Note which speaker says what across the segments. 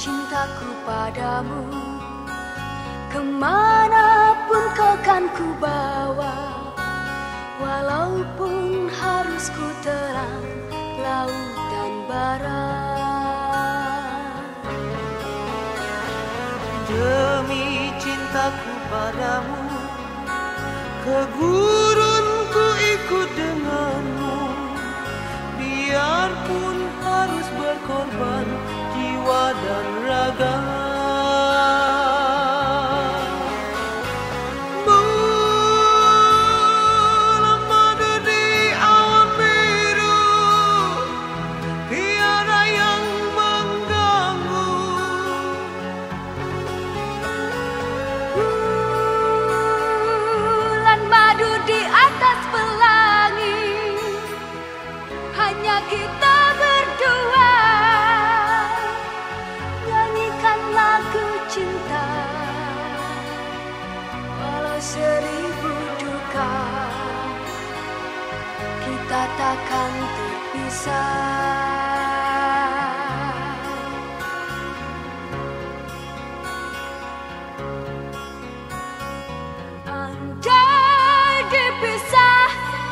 Speaker 1: cintaku padamu, kemanapun kau kan ku bawa, walaupun harus ku terang laut dan barat.
Speaker 2: Demi cintaku padamu, ke gurun ku ikut denganmu, biarpun harus berkorban jiwa dan raga. Bulan madu di awan biru, tiada yang mengganggu.
Speaker 1: Bulan madu di atas pelangi, hanya kita berdua, nyanyikan lagu cinta, walau seribu duka, kita takkan terpisah. Andai dipisah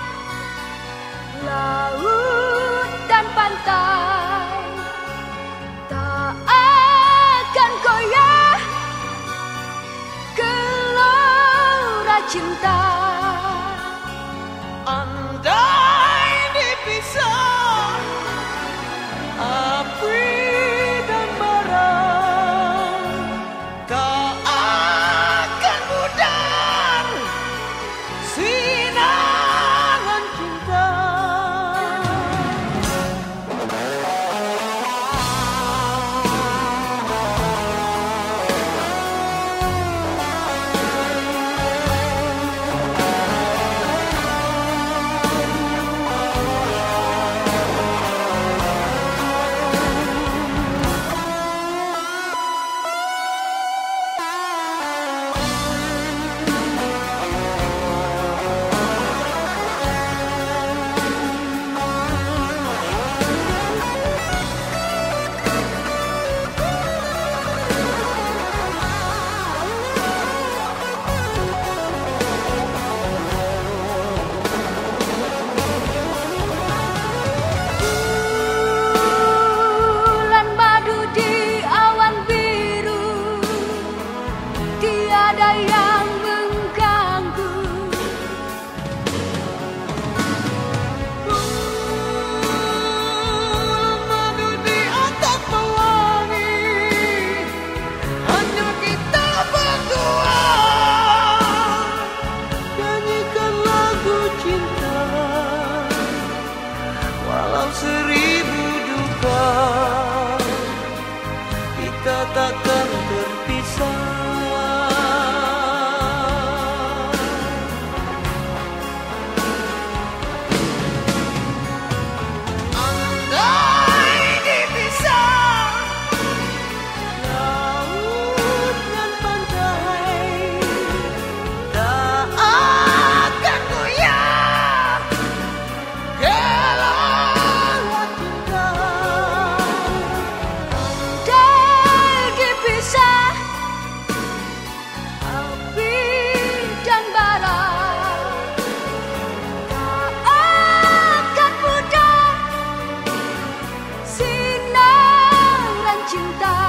Speaker 1: laut dan pantai, tak akan goyah gelora cinta.
Speaker 2: Andai dipisah api dan bara, tak akan pudar sinaran cinta.
Speaker 1: Bulan madu di awan biru, tiada yang mengganggu.
Speaker 2: Bulan madu di atas pelangi, hanya kita berdua, nyanyikan lagu cinta, walau seribu duka, kita takkan terpisah. Andai dipisah laut dan pantai, tak akan goyah gelora cinta.
Speaker 1: Andai dipisah api dan bara, tak akan pudar sinaran cinta.